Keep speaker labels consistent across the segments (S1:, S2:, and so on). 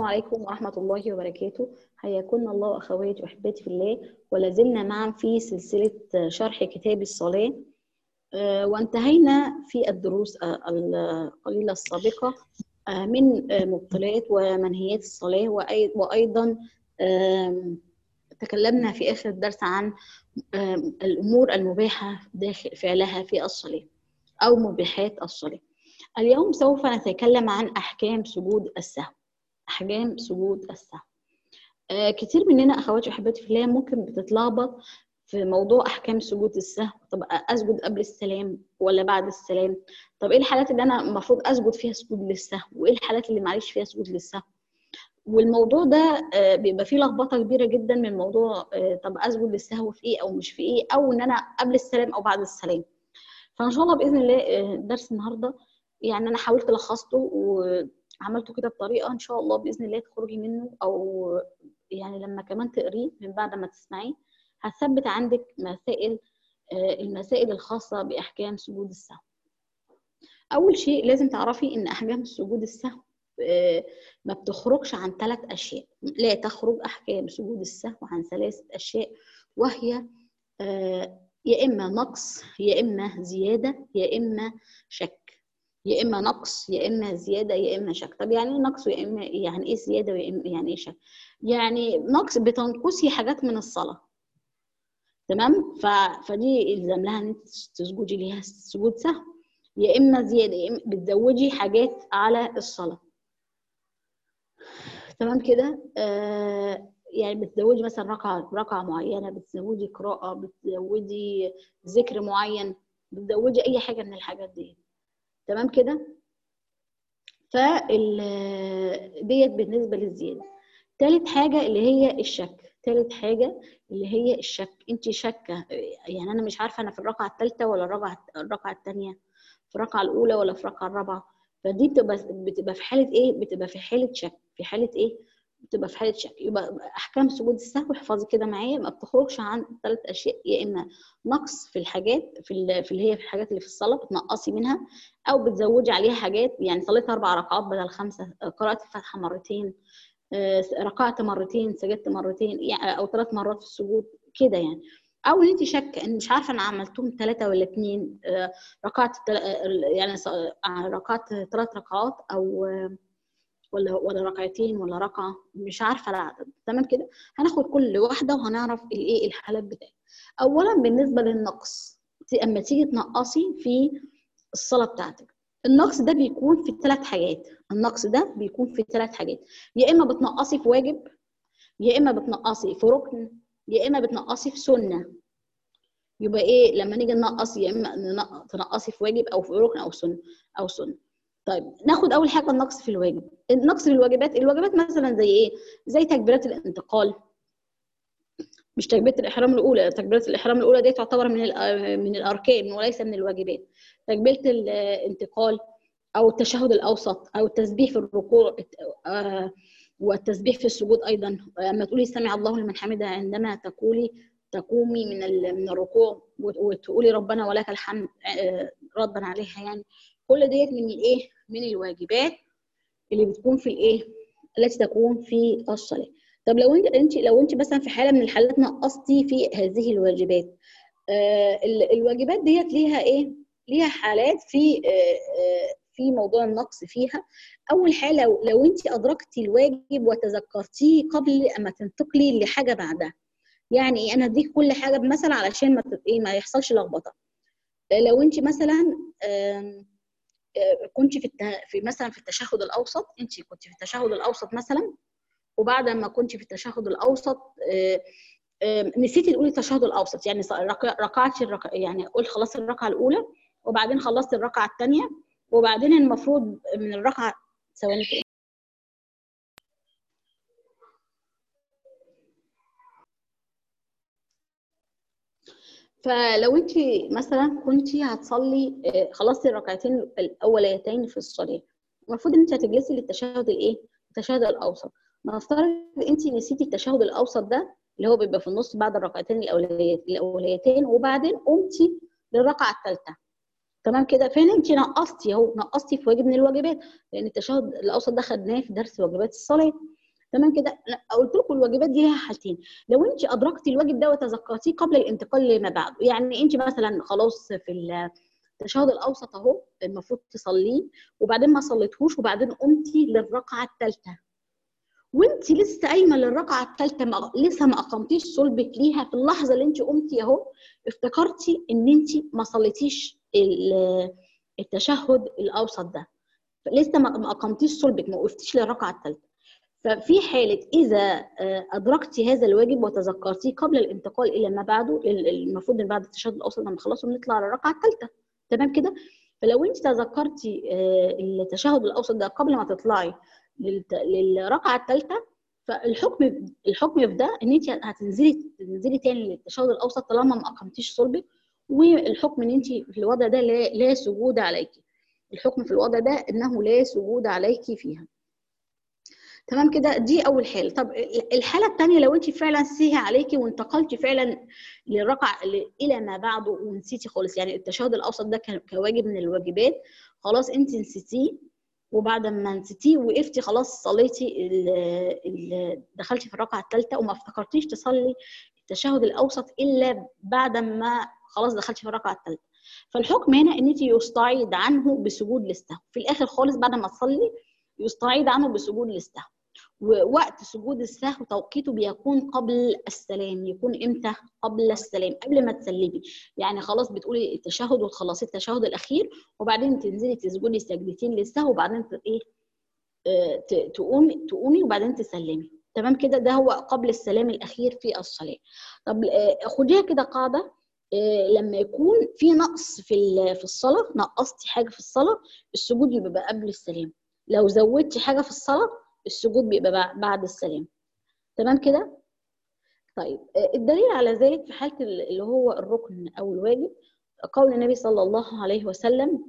S1: عليكم ورحمة الله وبركاته. حياكم الله أخواتي وأحباتي في الله، ولازلنا معا في سلسلة شرح كتاب الصلاة. وانتهينا في الدروس القليلة السابقة من مبطلات ومنهيات الصلاة، وأيضا تكلمنا في آخر الدرس عن الأمور المباحة داخل فعلها في الصلاة أو مباحات الصلاة. اليوم سوف نتكلم عن أحكام سجود السهو. أحكام سجود السهو. كتير مننا أخواتي وأحباتي في الله ممكن بتتلخبط في موضوع أحكام سجود السهو. طب أسجد قبل السلام ولا بعد السلام؟ طب إيه الحالات اللي أنا المفروض أسجد فيها سجود للسهو، وإيه الحالات اللي معلش فيها سجود للسهو؟ والموضوع ده بيبقى فيه لخبطة كبيرة جدا من موضوع طب أسجد للسهو في إيه أو مش في إيه، أو إن أنا قبل السلام أو بعد السلام. فإن شاء الله بإذن الله درس النهاردة يعني أنا حاولت لخصته وعملته كده بطريقة إن شاء الله بإذن الله تخرجي منه، أو يعني لما كمان تقريه من بعد ما تسمعيه هتثبت عندك المسائل الخاصة بأحكام سجود السهو. أول شيء لازم تعرفي إن أحكام سجود السهو ما بتخرجش عن 3 أشياء. لا تخرج أحكام سجود السهو عن 3 أشياء، وهي يا إما نقص يا إما زيادة يا إما شك. يا إما نقص يا إما زيادة يا إما شك. طب يعني إيه نقص ويا إما يعني إيه زيادة ويا إما يعني إيه شك؟ يعني نقص بتنقصي حاجات من الصلاة، تمام؟ فدي يلزم لها إن أنت تسجدي ليها سجود سهو. يا إما زيادة يا إما بتزودي حاجات على الصلاة، تمام كده؟ يعني بتزودي مثلا ركعة معينة، بتزودي قراءة، بتزودي ذكر معين، بتزودي أي حاجة من الحاجات دي، تمام كده؟ ديت بالنسبة للزيادة. ثالث حاجة اللي هي الشك. ثالث حاجة اللي هي الشك. أنت شاكة يعني أنا مش عارفة أنا في الركعة الثالثة ولا الركعة الثانية، في الركعة الأولى ولا في الركعة الرابعة. فدي بتبقى في حالة إيه؟ بتبقى في حالة شك. في حالة إيه؟ بتبقى في حالة شك. يبقى أحكام سجود السهو احفظي كده معايا ما بتخرجش عن 3 أشياء. يا إما نقص في الحاجات في اللي هي في الحاجات اللي في الصلاة بتنقصي منها، أو بتزودي عليها حاجات. يعني صليت 4 ركعات بدل 5، قرأت الفاتحة مرتين، ركعت مرتين، سجدت مرتين، يعني أو 3 مرات في السجود كده يعني. او ان انت شاكه ان مش عارفه انا عملتهم 3 ولا 2، ركعت يعني ركعت 3 ركعات او ولا ركعتين ولا ركعه، مش عارفه العدد، تمام كده؟ هناخد كل واحده وهنعرف الايه الحالات بتاعتها. اولا بالنسبه للنقص، اما تيجي تنقصي في الصلاه بتاعتك، النقص ده بيكون في 3 حاجات. النقص ده بيكون في 3 حاجات. يا اما بتنقصي في واجب، يا اما بتنقصي في ركن، يا اما بتنقصي في سنه. يبقى ايه لما نيجي ننقص؟ يا اما تنقصي في واجب او في ركن او سنه. طيب ناخد اول حاجه النقص في الواجب. النقص في الواجبات مثلا زي ايه؟ زي تكبيرات الانتقال. مش تكبيره الاحرام الاولى، تكبيره الاحرام الاولى دي تعتبر من الاركان وليس من الواجبات. تكبيره الانتقال او التشهد الاوسط او التسبيح في الركوع والتسبيح في السجود ايضا. اما تقولي سمع الله لمن حمده عندما تقومي من الركوع وتقولي ربنا ولك الحمد ردا عليها، يعني كل ديت من الايه؟ من الواجبات اللي بتكون في الايه؟ التي تكون في الصلاه. طب لو انت مثلا في حاله من الحالات نقصتي في هذه الواجبات، الواجبات ديت ليها ايه؟ ليها حالات في موضوع النقص فيها. اول حاله لو انت ادركتي الواجب وتذكرتيه قبل اما تنتقلي لحاجه بعدها. يعني انا اديك كل حاجه بمثل علشان ما يحصلش لخبطه. لو انت مثلا كنت في مثلا في التشهد الاوسط، انت كنت في التشهد الاوسط مثلا، وبعد ما كنت في التشهد الاوسط نسيتي تقولي التشهد الاوسط، يعني ركعتي يعني قلت خلصت الركعه الاولى وبعدين خلصت الركعه الثانيه، وبعدين المفروض من الركعه ثواني كده. فلو انت مثلا كنت هتصلي خلصتي الركعتين الاوليتين في الصلاه، المفروض ان انت هتجلسي للتشهد الايه؟ التشهد الاوسط. نفترض انت نسيتي التشهد الاوسط ده اللي هو بيبقى في النص بعد الركعتين الاوليتين، وبعدين قمتي للركعه الثالثه، تمام كده؟ فين انت نقصتي اهو، نقصتي في واجب من الواجبات، لان التشهد الاوسط ده خدناه في درس واجبات الصلاه. تمام كده. قلت لكم الواجبات دي ليها حالتين. لو انت ادركتي الواجب ده وتذكرتيه قبل الانتقال لما بعده، يعني انت مثلا خلاص في التشهد الاوسط اهو المفروض تصليه، وبعدين ما صليتهوش، وبعدين قمتي للركعه الثالثه، وانت لسه قايمه للركعه الثالثه، لسه ما اقمتيش صلبك ليها، في اللحظه اللي انت قمتي اهو افتكرتي ان انت ما صليتيش التشهد الاوسط ده، لسه ما اقمتيش صلبك، ما وقفتيش للركعه الثالثه. ففي حاله اذا ادركتي هذا الواجب وتذكرتيه قبل الانتقال الى ما بعده، المفروض ان بعد التشهد الاوسط لما نخلصه بنطلع على الركعه الثالثه، تمام كده. فلو انت تذكرتي التشهد الاوسط ده قبل ما تطلعي للركعه الثالثه، الحكم في ده ان انت تنزلي تاني للتشهد الاوسط طالما ما اقمتيش صلبك، والحكم ان انت في الوضع ده لا سجود عليك. الحكم في الوضع ده انه لا سجود عليك فيها. تمام كده، دي اول حاله. طب الحاله الثانيه، لو انت فعلا سهى عليكي وانتقلتي فعلا للركعه الى ما بعده ونسيتي خالص، يعني التشهد الاوسط ده كواجب من الواجبات، خلاص انت نسيتيه، وبعد ما نسيتيه وقفتي خلاص صليتي دخلتي في الركعه الثالثه وما افتكرتيش تصلي التشهد الاوسط الا بعد ما خلاص دخلتي في الركعه الثالثه، فالحكم هنا ان انت يستعيد عنه بسجود للسهو في الاخر خالص بعد ما تصلي، يستعيد عنه بسجود للسهو. ووقت سجود السهو توقيته بيكون قبل السلام. يكون امتى؟ قبل السلام، قبل ما تسلمي، يعني خلاص بتقولي التشهد وتخلصي التشهد الاخير، وبعدين تنزلي تسجدي سجدتين للسهو، وبعدين ايه تقومي وبعدين تسلمي، تمام كده. ده هو قبل السلام الاخير في الصلاه. طب خديها كده قاعده، لما يكون في نقص في الصلاه، نقصتي حاجه في الصلاه، السجود بيبقى قبل السلام. لو زودتي حاجه في الصلاه، السجود بيبقى بعد السلام، تمام كده. طيب الدليل على ذلك في حاله اللي هو الركن او الواجب، قول النبي صلى الله عليه وسلم،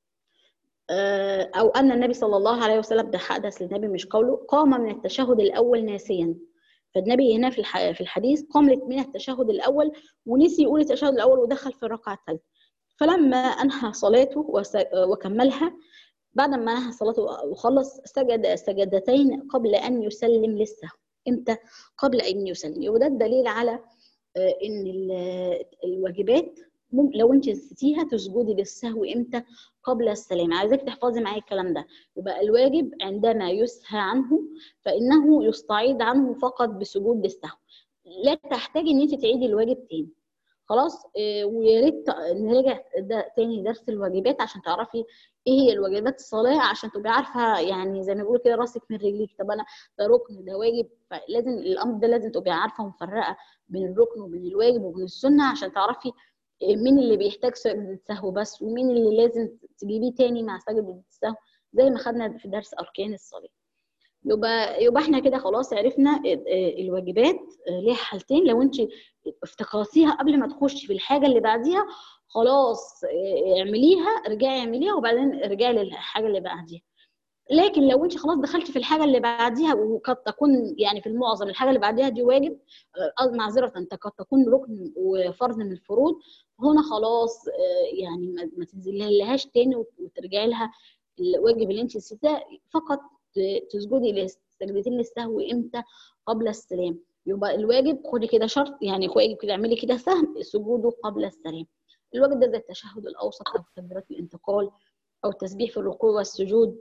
S1: او ان النبي صلى الله عليه وسلم، ده حدث للنبي مش قوله، قام من التشهد الاول ناسيا. فالنبي هنا في الحديث قام من التشهد الاول ونسي يقول التشهد الاول ودخل في الركعه الثالثه، فلما انهى صلاته وكملها، بعد ما انهى صلاته وخلص سجد سجدتين قبل ان يسلم للسهو. امتى؟ قبل ان يسلم. وده الدليل على ان الواجبات لو انت نسيتيها تسجدي للسهو امتى؟ قبل السلام. عايزاك تحفظي معايا الكلام ده. يبقى الواجب عندما يسهى عنه فانه يستعيد عنه فقط بسجود للسهو، لا تحتاجي ان انت تعيدي الواجب تاني. خلاص ويا ريت نراجع ده تاني درس الواجبات عشان تعرفي ايه هي الواجبات الصلاه، عشان تبقي عارفه يعني زي ما بيقولوا كده راسك من رجليك. طب انا ده ركن ده واجب، فلازم الامر ده لازم تبقي عارفه ومفرقه بين الركن وبين الواجب وبين السنه، عشان تعرفي مين اللي بيحتاج سجدة سهو بس، ومين اللي لازم تجيبيه تاني مع سجدة السهو، زي ما خدنا في درس اركان الصلاه. يبقى احنا كده خلاص عرفنا الواجبات ليها حالتين. لو انت افتكرتيها قبل ما تخشي في الحاجه اللي بعديها، خلاص اعمليها، ارجعي اعمليها وبعدين ارجعي للحاجه اللي بعديها. لكن لو انت خلاص دخلتي في الحاجه اللي بعديها، وقد تكون يعني في المعظم الحاجه اللي بعديها دي واجب، معذره انت قد تكون ركن وفرض من الفروض، هنا خلاص يعني ما تنزليهاش تاني وترجعي لها الواجب اللي انت نسيتاه، فقط تسجدي سجدتين للسهو امتى؟ قبل السلام. يبقى الواجب خدي كده شرط، يعني واجب كده اعملي كده سهم سجوده قبل السلام. الواجب ده زي التشهد الاوسط او تكبيرات الانتقال او التسبيح في الركوع والسجود.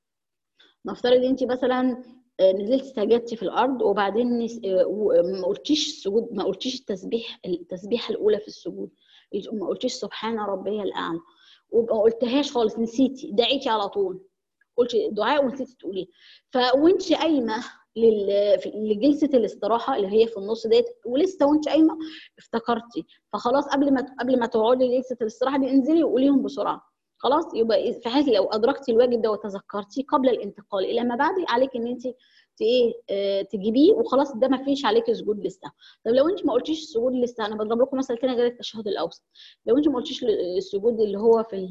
S1: نفترض انت مثلا نزلت سجدتي في الارض وبعدين ما قلتيش السجود، ما قلتيش التسبيحه الاولى في السجود، ما قلتيش سبحان ربي الاعلى، وما قلتهاش خالص، نسيتي، دعيتي على طول، قلتي دعاء ونسيتي تقوليه، وانت قايمه لجلسه الاستراحه اللي هي في النص ديت، ولسه وانت قايمه افتكرتي، فخلاص قبل ما تقعدي لجلسه الاستراحه دي انزلي وقوليهم بسرعه. خلاص يبقى في حالة لو ادركتي الواجب ده وتذكرتيه قبل الانتقال الى ما بعد، عليك ان انت تجيبيه وخلاص، ده ما فيش عليك سجود لسه. طب لو انت ما قلتيش السجود لسه، انا بضرب لكم مثل تاني غير التشهد الاوسط، لو انت ما قلتيش السجود اللي هو في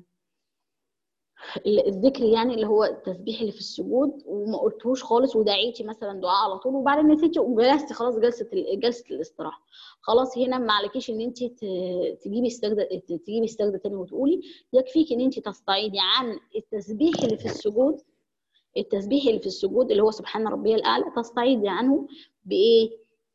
S1: الذكر، يعني اللي هو التسبيح اللي في السجود، وما قلتهوش خالص ودعيتي مثلا دعاء على طول وبعدين نسيتي وجلستي خلاص جلسه الاستراحه، خلاص هنا ما عليكيش ان انت تجيبي السجده تاني وتقولي، يكفيك ان انت تستعيدي عن التسبيح اللي في السجود التسبيح اللي في السجود اللي هو سبحان ربي الاعلى تستعيضي عنه بايه؟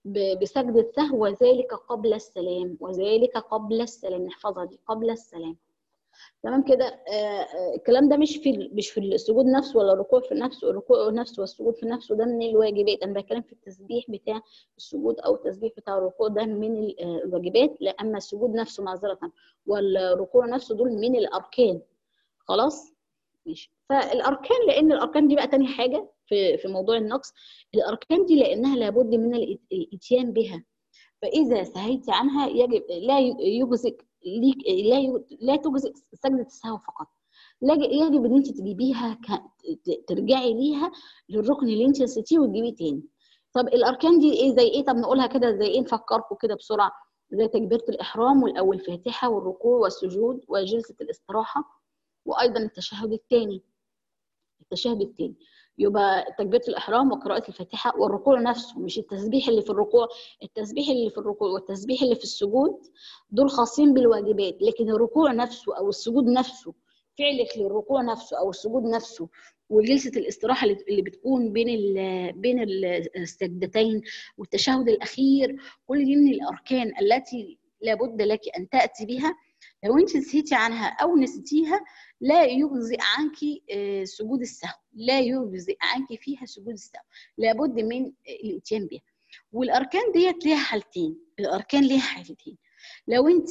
S1: بسجدة سهو، وذلك قبل السلام، وذلك قبل السلام، نحفظها دي قبل السلام. تمام كده. الكلام ده مش في السجود نفسه ولا الركوع في نفسه، الركوع نفسه والسجود في نفسه ده من الواجبات. انا بتكلم في التسبيح بتاع السجود او التسبيح بتاع الركوع ده من الواجبات، لا اما السجود نفسه معذره والركوع نفسه دول من الاركان. خلاص ماشي. فالاركان، لان الاركان دي بقى تاني حاجه في موضوع النقص، الاركان دي لانها لابد من الاتيان بها، فاذا سهيت عنها يجب لا يجزئ ليك، لا تجزئ سجده السهو فقط، يجب ان انت تجيبيها ترجعي ليها للركن اللي انت نسيتيه وتجيبيه تاني. طب الاركان دي ايه زي ايه؟ طب نقولها كده زي ايه، نفكركم كده بسرعه. زي تكبيره الاحرام والاول الفاتحه والركوع والسجود وجلسه الاستراحه، وايضا التشهد الثاني. التشهد الثاني يبقى تكبيره الاحرام وقراءه الفاتحه والركوع نفسه، مش التسبيح اللي في الركوع. التسبيح اللي في الركوع والتسبيح اللي في السجود دول خاصين بالواجبات، لكن الركوع نفسه او السجود نفسه، فعلك للركوع نفسه او السجود نفسه، وجلسه الاستراحه اللي بتكون بين السجدتين، والتشهد الاخير، كل دي من الاركان التي لابد لك ان تاتي بها. لو انت نسيتي عنها او نسيتيها لا يجزئ عنك سجود السهو، لا يجزئ عنك فيها سجود السهو، لابد من الاتيان بها. والاركان ديت ليها حالتين، الاركان ليها حالتين. لو انت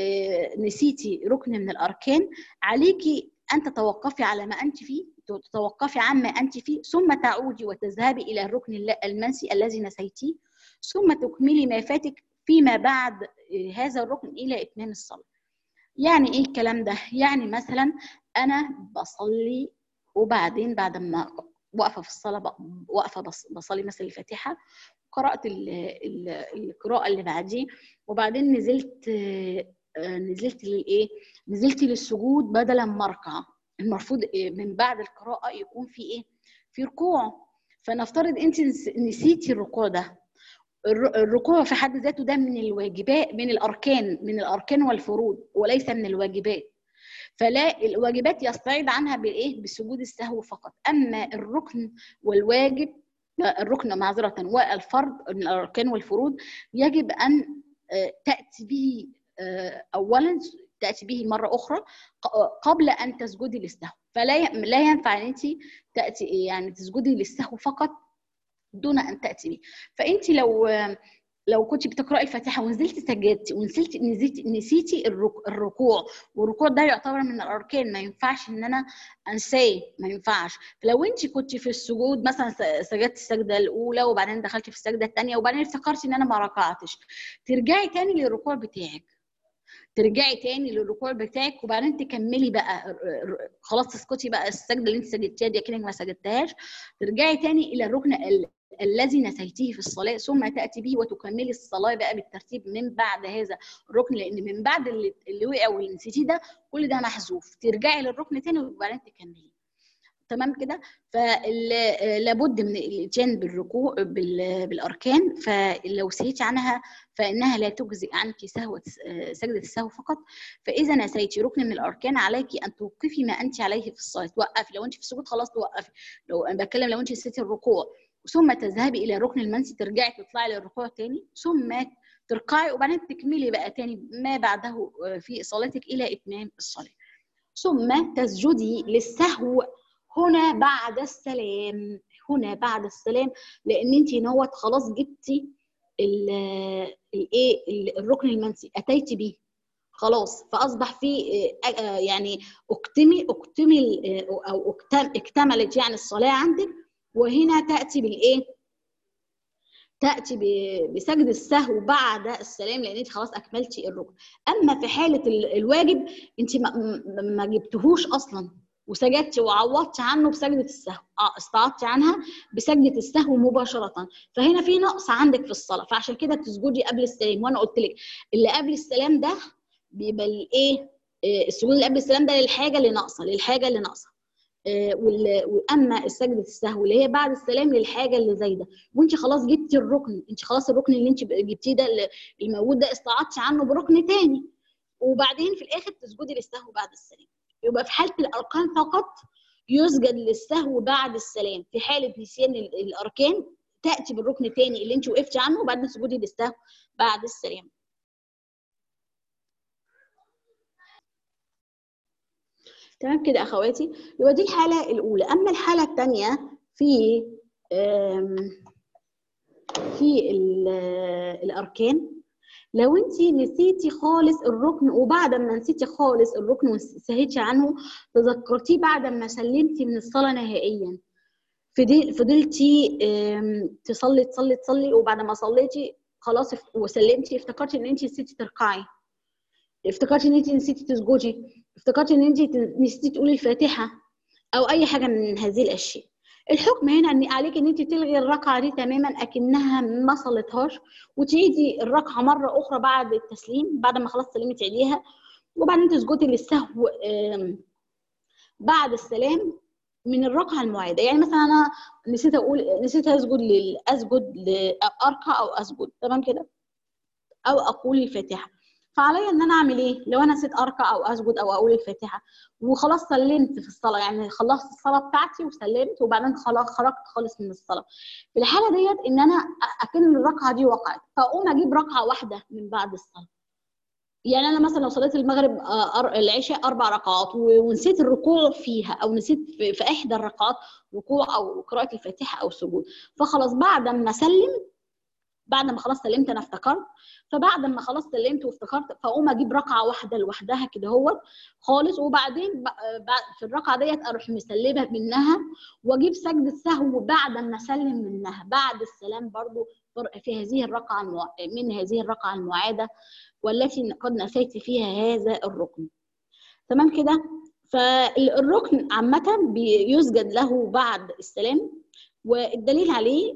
S1: نسيتي ركن من الاركان عليكي ان تتوقفي على ما انت فيه، تتوقفي عما انت فيه، ثم تعودي وتذهبي الى الركن المنسي الذي نسيتيه، ثم تكملي ما فاتك فيما بعد هذا الركن الى اتمام الصلاه. يعني ايه الكلام ده؟ يعني مثلا انا بصلي وبعدين بعد ما واقفه في الصلاه، واقفه بصلي مثلا الفاتحه، قرات القراءه اللي بعديه، وبعدين نزلت للايه؟ نزلت للسجود بدلا ما اركع. المفروض من بعد القراءه يكون في ايه؟ في ركوع. فنفترض انت نسيتي الركوع ده. الركوع في حد ذاته ده من الواجبات، من الاركان والفروض، وليس من الواجبات. فلا الواجبات يستعيض عنها بالايه؟ بسجود السهو فقط. اما الركن والواجب، الركن معذره والفرض من الاركان والفروض، يجب ان تاتي به اولا، تاتي به مره اخرى قبل ان تسجدي للسهو. فلا ينفع ان انت تاتي يعني تسجدي للسهو فقط دون ان تاتي به. فانت لو كنت بتقراي الفاتحه ونزلتي سجدتي نسيتي الركوع، والركوع ده يعتبر من الاركان، ما ينفعش ان انا انساه، ما ينفعش. فلو انت كنت في السجود مثلا سجدتي السجده الاولى وبعدين دخلتي في السجده الثانيه وبعدين افتكرتي ان انا ما ركعتش، ترجعي تاني للركوع بتاعك، ترجعي تاني للركوع بتاعك وبعدين تكملي بقى، خلاص تسكتي بقى السجده اللي انت سجدتيها دي كأنك ما سجدتهاش، ترجعي تاني الى الركن الذي نسيتيه في الصلاه، ثم تاتي به وتكملي الصلاه بقى بالترتيب من بعد هذا الركن، لان من بعد اللي وقع واللي نسيتيه ده كل ده محذوف، ترجعي للركن تاني وبعدين تكملي. تمام كده. فلابد من الاتيان بالركوع بالاركان، فلو سهيتي عنها فانها لا تجزئ عنك سجده السهو فقط. فاذا نسيتي ركن من الاركان عليك ان توقفي ما انت عليه في الصلاه، توقفي. لو انت في السجود خلاص توقفي، لو انا بتكلم لو انت نسيتي الركوع ثم تذهبي الى الركن المنسي، ترجعي تطلعي للركوع تاني ثم تركعي وبعدين تكملي بقى تاني ما بعده في صلاتك الى اتمام الصلاه، ثم تسجدي للسهو هنا بعد السلام. هنا بعد السلام، لان انت نوت خلاص جبتي الايه الركن المنسي اتيتي به خلاص، فاصبح في يعني اكتمل او اكتملت يعني الصلاه عندك، وهنا تاتي بالايه؟ تاتي بسجد السهو بعد السلام، لان انت خلاص اكملتي الركن. اما في حاله الواجب انت ما جبتهوش اصلا وسجدتي وعوضتي عنه بسجده السهو، استعضتي عنها بسجده السهو مباشره، فهنا في نقص عندك في الصلاه، فعشان كده بتسجدي قبل السلام. وانا قلت لك اللي قبل السلام ده بيبقى الايه؟ السجود اللي قبل السلام ده للحاجه اللي ناقصه، للحاجه اللي ناقصه. واما سجده السهو اللي هي بعد السلام للحاجه اللي زايده، وانت خلاص جبتي الركن، انت خلاص الركن اللي انت جبتيه ده الموجود ده استعضتي عنه بركن تاني، وبعدين في الاخر تسجدي للسهو بعد السلام. يبقى في حاله الاركان فقط يسجد للسهو بعد السلام. في حاله نسيان الاركان تاتي بالركن الثاني اللي انت وقفتي عنه وبعدين تسجدي للسهو بعد السلام. تمام كده اخواتي؟ يبقى دي الحاله الاولى. اما الحاله الثانيه في الاركان، لو انت نسيتي خالص الركن، وبعد ما نسيتي خالص الركن وسهيتي عنه تذكرتيه بعد ما سلمتي من الصلاه نهائيا، فضلتي تصلي وبعد ما صليتي خلاص وسلمتي افتكرتي ان انت نسيتي تركعي، افتكرتي ان انت نسيتي تسجدي، افتكرتي ان انت نسيتي تقولي الفاتحه او اي حاجه من هذه الاشياء، الحكم هنا ان عليك ان انت تلغي الركعه دي تماما اكنها ما صليتهاش، وتعيدي الركعه مره اخرى بعد التسليم، بعد ما خلاص سلمتي عليها، وبعدين تسجدي للسهو بعد السلام من الركعه المعاده. يعني مثلا انا نسيت اسجد اركع او اسجد، تمام كده، او اقول الفاتحه، فعليا ان انا اعمل ايه؟ لو انا نسيت اركع او اسجد او اقول الفاتحه وخلاص سلمت في الصلاه، يعني خلصت الصلاه بتاعتي وسلمت وبعدين خلاص خرجت خالص من الصلاه، في الحاله ديت ان انا اكن الركعه دي وقعت، فاقوم اجيب ركعه واحده من بعد الصلاه. يعني انا مثلا لو صليت المغرب العشاء 4 ركعات ونسيت الركوع فيها، او نسيت في احدى الركعات ركوع او قراءه الفاتحه او سجود، فخلاص بعد ما بعد ما خلاص سلمت انا افتكرت، فبعد ما خلاص سلمت وافتكرت فاقوم اجيب ركعه واحده لوحدها كده هو خالص، وبعدين في الركعه ديت اروح مسلمه منها واجيب سجده سهو بعد ما اسلم منها بعد السلام برضو في هذه الركعه من هذه الركعه المعاده والتي قد نسيت فيها هذا الركن. تمام كده؟ فالركن عامه بيسجد له بعد السلام، والدليل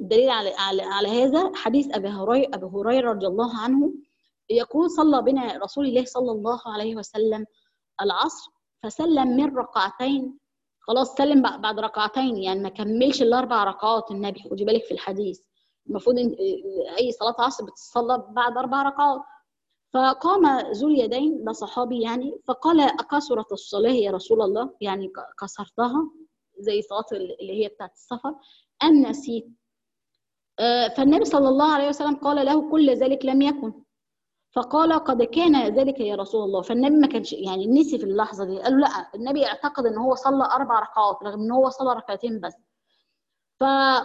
S1: على هذا حديث ابي هريره رضي الله عنه يقول: صلى بنا رسول الله صلى الله عليه وسلم العصر فسلم من ركعتين، خلاص سلم بعد ركعتين، يعني ما كملش ال4 ركعات. النبي خدي بالك في الحديث، المفروض ان اي صلاه عصر بتصلى بعد 4 ركعات. فقام ذو اليدين، ده صحابي يعني، فقال: أكثرت الصلاة يا رسول الله؟ يعني كسرتها زي صلاة اللي هي بتاعت السفر أم نسيت؟ فالنبي صلى الله عليه وسلم قال له: كل ذلك لم يكن. فقال: قد كان ذلك يا رسول الله. فالنبي ما كانش يعني نسي في اللحظة دي، قال له لا، النبي اعتقد ان هو صلى 4 ركعات رغم ان هو صلى ركعتين بس. ف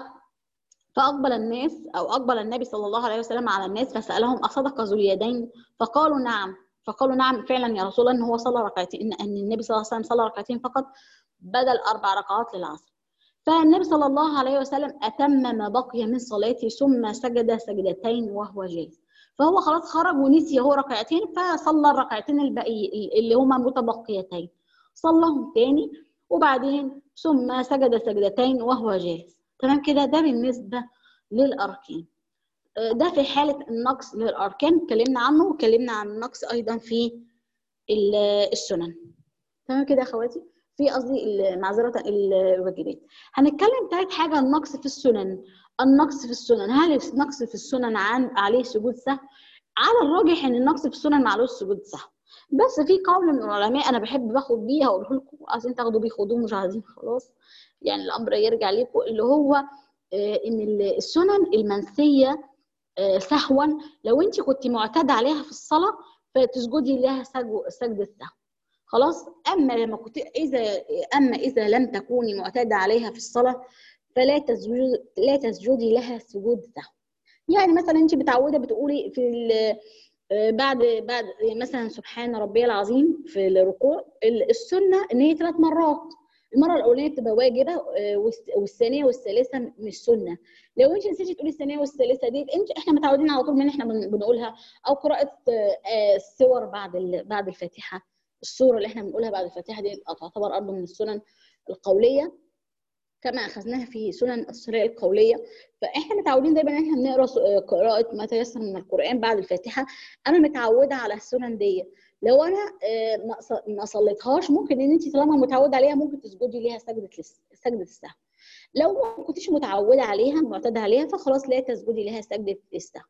S1: فأقبل الناس أو أقبل النبي صلى الله عليه وسلم على الناس فسألهم: أصدق ذو اليدين؟ فقالوا نعم فعلا يا رسول الله ان هو صلى ركعتين، ان النبي صلى الله عليه وسلم صلى ركعتين فقط بدل 4 ركعات للعصر. فالنبي صلى الله عليه وسلم أتم ما بقي من صلاته ثم سجد سجدتين وهو جالس. فهو خلاص خرج ونسي هو ركعتين، فصلى الركعتين الباقي اللي هما متبقيتين صلىهم تاني، وبعدين ثم سجد سجدتين وهو جالس. تمام كده؟ ده بالنسبة للأركان. ده في حالة النقص للأركان اتكلمنا عنه، واتكلمنا عن النقص أيضا في السنن. تمام كده يا أخواتي؟ في قصدي معذرة الواجبات. هنتكلم تالت حاجة النقص في السنن. النقص في السنن، هل النقص في السنن عليه سجود سهو؟ على الراجح ان النقص في السنن معلوش سجود سهو، بس في قول من العلماء انا بحب باخد بيه هقوله لكم، عايزين تاخدوا بيه خدوه، مش عايزين خلاص يعني الامر يرجع لكم، اللي هو ان السنن المنسيه سهوا لو انت كنت معتاده عليها في الصلاه فتسجدي لها سجده سهو خلاص. اما اذا لم تكوني معتاده عليها في الصلاه لا تسجدي لها سجود سهو. يعني مثلا انت متعوده بتقولي في بعد مثلا سبحان ربي العظيم في الركوع، السنه ان هي 3 مرات، المره الاولانيه بتبقى واجبه والثانيه والثالثه مش سنه. لو انت نسيتي تقولي الثانيه والثالثه دي، احنا متعودين على طول ان احنا بنقولها، او قراءه السور بعد الفاتحه، السوره اللي احنا بنقولها بعد الفاتحه دي تعتبر برضه من السنن القوليه كما اخذناها في سنن الصلاة القوليه. فاحنا متعودين دايما ان احنا بنقرا قراءه ما تيسر من القران بعد الفاتحه، انا متعوده على السنن دي. لو انا ما صليتهاش، ممكن ان انت طالما متعوده عليها ممكن تسجدي ليها سجده السهو. لو ما كنتيش متعوده عليها معتاده عليها فخلاص لا تسجدي لها سجده السهو.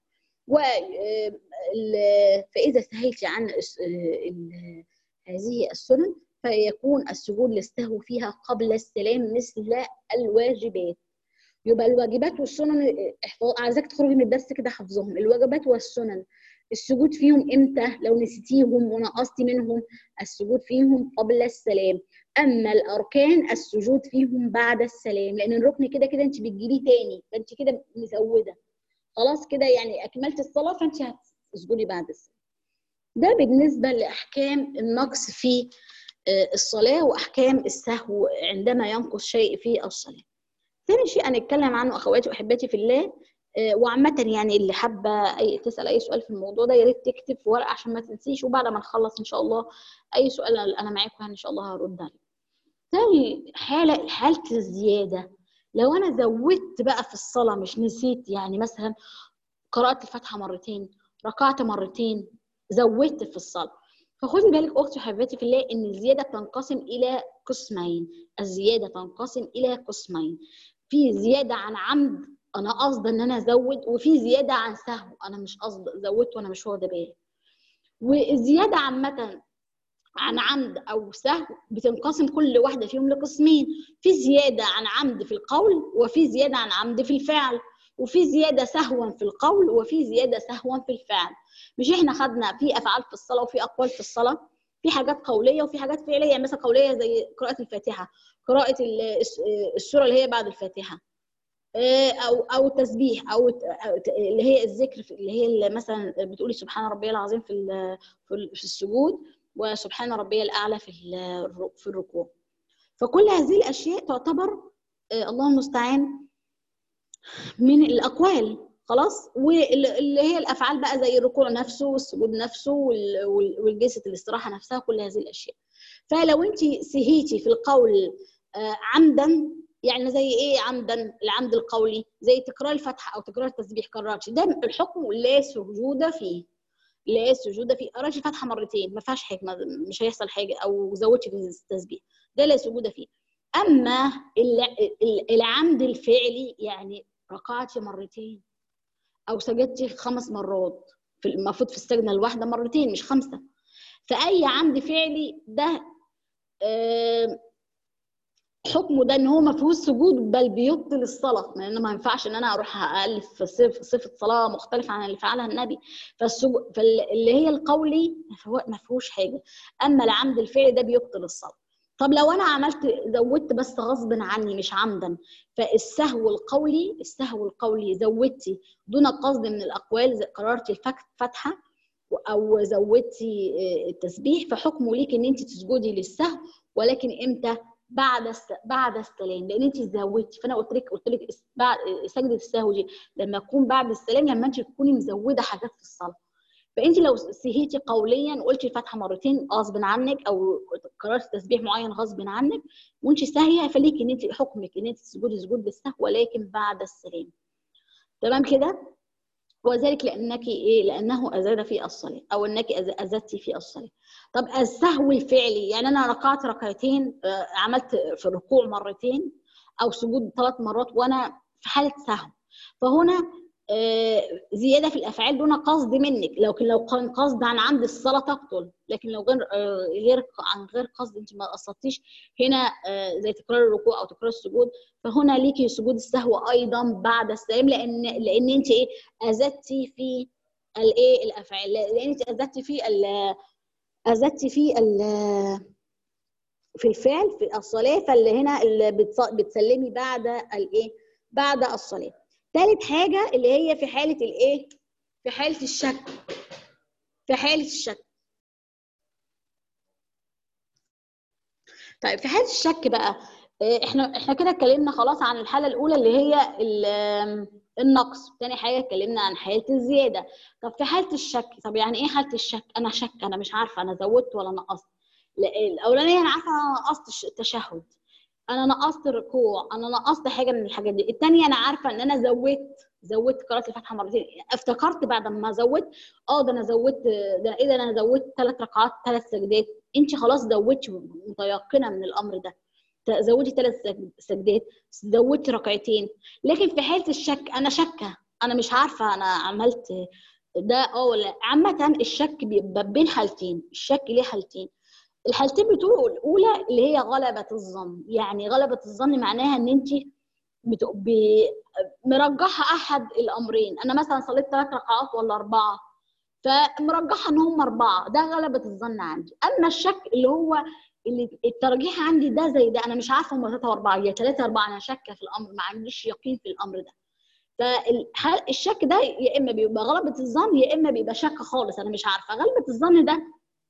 S1: فاذا سهيتي عن هذه السنن فيكون السجود للسهو فيها قبل السلام مثل الواجبات. يبقى الواجبات والسنن عايزاك تخرجي من الدرس كده حافظهم. الواجبات والسنن السجود فيهم امتى؟ لو نسيتيهم ونقصتي منهم السجود فيهم قبل السلام. اما الاركان السجود فيهم بعد السلام، لان الركن كده كده انت بتجيبيه تاني، فانت كده مزوده خلاص كده، يعني اكملت الصلاه فانت هتسجدي بعد السلام. ده بالنسبه لاحكام النقص في الصلاه واحكام السهو عندما ينقص شيء في الصلاه. ثاني شيء هنتكلم عنه اخواتي واحباتي في الله، وعامة يعني اللي حابة تسأل أي سؤال في الموضوع ده يا ريت تكتب في ورقة عشان ما تنسيش، وبعد ما نخلص إن شاء الله أي سؤال أنا معاكم يعني إن شاء الله هرد عليه. تاني حالة الزيادة، لو أنا زودت بقى في الصلاة مش نسيت، يعني مثلا قرأت الفاتحة مرتين، ركعت مرتين، زودت في الصلاة. فخدي بالك أختي وحبيبتي في الله إن الزيادة تنقسم إلى قسمين. الزيادة تنقسم إلى قسمين، في زيادة عن عمد انا قصد ان انا ازود، وفي زياده عن سهو انا مش قصد زودت وانا مش واخده بالي. والزياده عامه عن عمد او سهو بتنقسم كل واحده فيهم لقسمين، في زياده عن عمد في القول، وفي زياده عن عمد في الفعل، وفي زياده سهوا في القول، وفي زياده سهوا في الفعل. مش احنا خدنا في افعال في الصلاه وفي اقوال في الصلاه، في حاجات قوليه وفي حاجات فعليه، يعني مثلا قوليه زي قراءه الفاتحه، قراءه السوره اللي هي بعد الفاتحه، او تسبيح، او اللي هي الذكر اللي هي مثلا بتقولي سبحان ربي العظيم في السجود، وسبحان ربي الاعلى في الركوع. فكل هذه الاشياء تعتبر الله المستعان من الاقوال خلاص، واللي هي الافعال بقى زي الركوع نفسه والسجود نفسه والجلسه الاستراحه نفسها، كل هذه الاشياء. فلو انت سهيتي في القول عمدا، يعني زي ايه عمدا؟ العمد القولي زي تكرار الفتحه او تكرار التسبيح، كررتش، ده الحكم لا سجود فيه، لا سجود فيه. قرأتي الفاتحه مرتين ما فيهاش حكمه، مش هيحصل حاجه، او زودتي في التسبيح، ده لا سجود فيه. اما العمد الفعلي، يعني ركعتي مرتين او سجدتي 5 مرات، المفروض في السجنه الواحده مرتين مش 5، فاي عمد فعلي ده حكمه ده ان هو ما فيهوش سجود بل بيبطل الصلاه، لان ما ينفعش ان انا اروح الف صفه صلاه مختلفه عن اللي فعلها النبي. فاللي هي القولي ما فيهوش حاجه، اما العمد الفعلي ده بيبطل الصلاه. طب لو انا زودت بس غصب عني مش عمدا، فالسهو القولي، السهو القولي زودتي دون قصد من الاقوال، زي قررتي الفتحه او زودتي التسبيح، فحكمه ليك ان انت تسجدي للسهو، ولكن امتى؟ بعد السلام، لان انت زودتي. فانا قلت لك بعد سجده السهو دي لما تكون بعد السلام، لما انت تكوني مزوده حاجات في الصلاه. فانت لو سهيتي قوليا وقلتي الفاتحه مرتين غصب عنك، او قررتي تسبيح معين غصب عنك وانت ساهيه، فليك ان انت حكمك ان انت تسجدي سجود للسهو ولكن بعد السلام. تمام كده؟ وذلك لانك ايه؟ لانه ازاد في الصلاه، او انك ازدتي في الصلاه. طب السهو الفعلي، يعني انا ركعت ركعتين، عملت في الركوع مرتين او سجود 3 مرات وانا في حاله سهو، فهنا زياده في الافعال دون قصد منك. لو كان قصد عن عمد الصلاه تبطل، لكن لو غير عن غير قصد، انت ما قصدتيش هنا زي تكرار الركوع او تكرار السجود، فهنا ليكي سجود السهو ايضا بعد السلام، لان انت ايه؟ ازدتي في الايه؟ الافعال، لان انت ازدتي في الفعل في الصلاه، فاللي هنا اللي بتسلمي بعد الايه؟ بعد الصلاه. ثالث حاجه اللي هي في حاله الايه؟ في حاله الشك. في حاله الشك، طيب في حاله الشك بقى، احنا كده اتكلمنا خلاص عن الحاله الاولى اللي هي النقص. تاني حاجه اتكلمنا عن حاله الزياده. طب في حاله الشك، طب يعني ايه حاله الشك؟ انا شك، انا مش عارفه انا زودت ولا نقصت. الاولانيه انا عارفه انا نقصت التشهد، انا نقصت الركوع، انا نقصت حاجه من الحاجات دي. الثانيه انا عارفه ان انا زودت قراءه الفاتحه مرتين، افتكرت بعد ما زودت ده انا زودت، ده ايه ده انا زودت 3 ركعات 3 سجدات. انت خلاص زودتي، متيقنه من الامر ده، زودي 3 سجدات، زودتي ركعتين. لكن في حاله الشك انا شاكه، انا مش عارفه انا عملت ده ولا. عامه الشك بيبقى بين حالتين، الشك ليه حالتين، الحالتين بتوعه الاولى اللي هي غلبة الظن، يعني غلبة الظن معناها ان انت مرجحه احد الامرين، انا مثلا صليت 3 ركعات ولا 4، فمرجحه ان هم 4، ده غلبة الظن عندي. اما الشك اللي هو اللي الترجيح عندي ده زي ده، انا مش عارفه هم 3 و4 يا 3 4، انا شاكه في الامر، ما عنديش يقين في الامر ده. فالشك ده يا اما بيبقى غلبة الظن يا اما بيبقى شك خالص، انا مش عارفه. غلبة الظن ده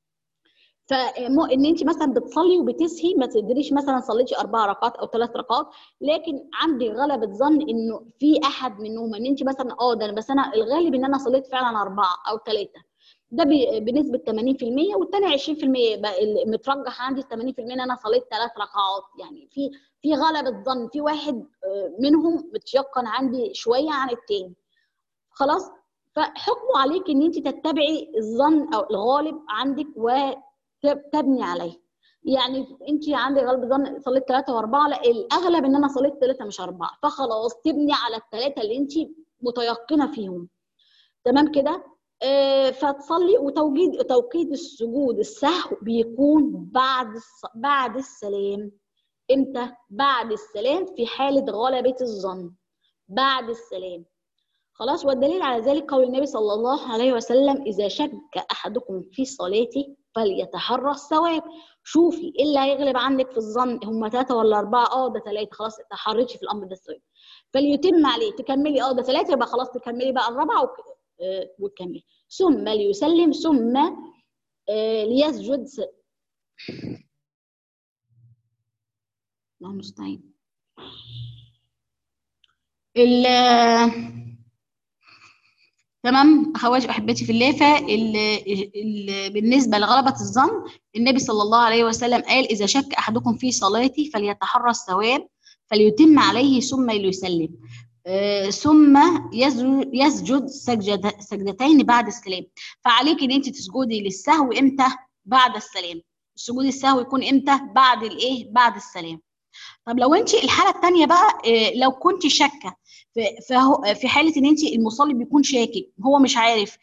S1: فان انت مثلا بتصلي وبتسهي، ما تقدريش مثلا صليتي 4 ركعات او 3 ركعات، لكن عندي غلبة ظن انه في احد منهم، ان انت مثلا ده بس انا الغالب ان انا صليت فعلا 4 او 3، ده بنسبه 80%، والثاني 20% مترجح عندي 80% ان انا صليت 3 ركعات، يعني في غلبة ظن في واحد منهم متيقن عندي شويه عن الثاني. خلاص، فحكمه عليك ان انت تتبعي الظن او الغالب عندك وتبني عليه. يعني انت عندك غالب ظن صليت 3 و4، لا الاغلب ان انا صليت 3 مش 4، فخلاص تبني على ال3 اللي انت متيقنه فيهم. تمام كده. فتصلي. توقيت السجود السهو بيكون بعد السلام. امتى؟ بعد السلام، في حاله غلبه الظن بعد السلام. خلاص. والدليل على ذلك قول النبي صلى الله عليه وسلم: إذا شك أحدكم في صلاته فليتحرى الصواب. شوفي إيه اللي هيغلب عنك في الظن، هم 3 ولا 4؟ ده 3، خلاص تحريتي في الأمر ده الصواب. فليتم عليه، تكملي ده 3 يبقى خلاص تكملي بقى ال4 وتكملي. ثم ليسلم، ثم ليسجد. الله المستعان. تمام اخواتي واحبتي في الله. بالنسبه لغلبه الظن، النبي صلى الله عليه وسلم قال: اذا شك احدكم في صلاته فليتحرى الصواب فليتم عليه ثم ليسلم. ثم يسجد سجدتين بعد السلام. فعليك ان انت تسجدي للسهو امتى؟ بعد السلام. السجود السهو يكون امتى؟ بعد بعد السلام. طب لو انت الحاله الثانيه بقى، لو كنت شاكه في حاله ان انت المصلي بيكون شاكك، هو مش عارف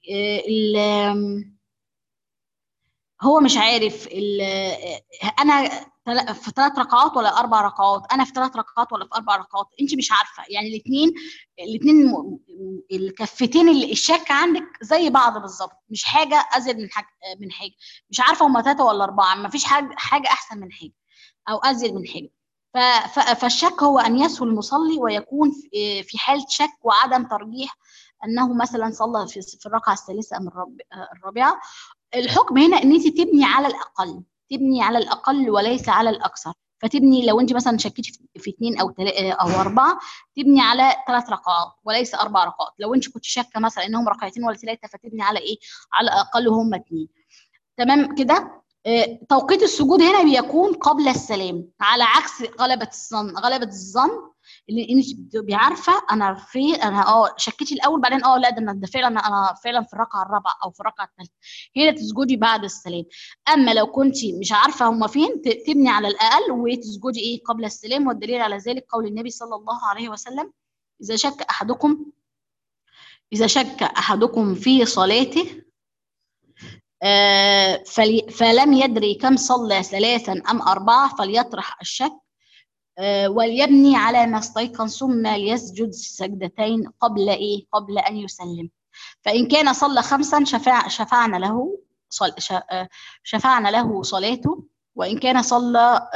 S1: هو مش عارف انا في 3 ركعات ولا 4 ركعات، انا في 3 ركعات ولا في 4 ركعات، انت مش عارفه. يعني الاثنين الكفتين الشك عندك زي بعض بالظبط، مش حاجه ازيد من حاجه، مش عارفه هم 3 ولا 4، ما فيش حاجه احسن من حاجه او ازيد من حاجه. فالشك هو ان يسهو المصلي ويكون في حاله شك وعدم ترجيح، انه مثلا صلى في الركعه الثالثه ام الرابعه. الحكم هنا ان انت تبني على الاقل، تبني على الاقل وليس على الاكثر. فتبني لو انت مثلا شكيتي في 2 او 4، تبني على 3 ركعات وليس 4 ركعات. لو انت كنت شاكه مثلا انهم ركعتين ولا 3، فتبني على على الاقل هم 2. تمام كده. توقيت السجود هنا بيكون قبل السلام، على عكس غلبة الظن. غلبة الظن اللي انت بتبقي عارفه انا شكيتي الاول، بعدين لا ده فعلا انا فعلا في الركعه الرابعه او في الركعه الثالثه، هنا تسجدي بعد السلام. اما لو كنت مش عارفه هم فين، تبني على الاقل وتسجدي قبل السلام. والدليل على ذلك قول النبي صلى الله عليه وسلم: اذا شك احدكم في صلاته فلم يدري كم صلى 3 أم 4 فليطرح الشك وليبني على ما استيقن ثم ليسجد سجدتين قبل أن يسلم. فإن كان صلى 5 شفعنا له صلاته، وإن كان صلى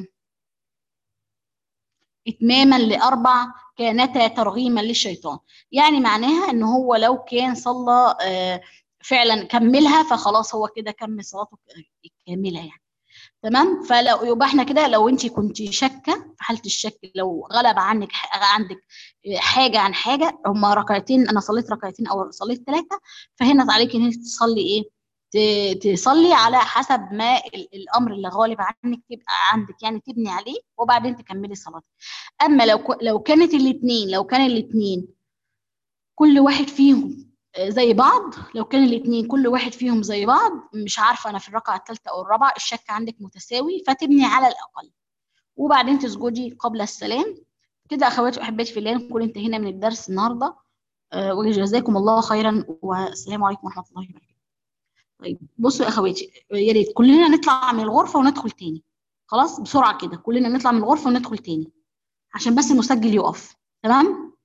S1: إتماما ل4 كانتا ترغيما للشيطان. يعني معناها إن هو لو كان صلى فعلا كملها، فخلاص هو كده كمل صلاته كامله يعني. تمام. فلو يبقى احنا كده، لو انت كنت شاكه، في حاله الشك لو غلب عندك حاجه عن حاجه، هما ركعتين انا صليت ركعتين او صليت 3، فهنا عليك ان انت تصلي تصلي على حسب ما الامر اللي غالب عنك تبقى عندك، يعني تبني عليه وبعدين تكملي صلاتك. اما لو كان الاثنين كل واحد فيهم زي بعض، لو كان الاثنين كل واحد فيهم زي بعض، مش عارفه انا في الركعه الثالثه او الرابعه، الشك عندك متساوي، فتبني على الاقل وبعدين تسجدي قبل السلام. كده اخواتي واحباتي في الله نكون انتهينا من الدرس النهارده، وجزاكم الله خيرا، والسلام عليكم ورحمه الله وبركاته. طيب بصوا يا اخواتي، يا ريت كلنا نطلع من الغرفه وندخل تاني. خلاص بسرعه كده كلنا نطلع من الغرفه وندخل تاني عشان بس المسجل يقف. تمام؟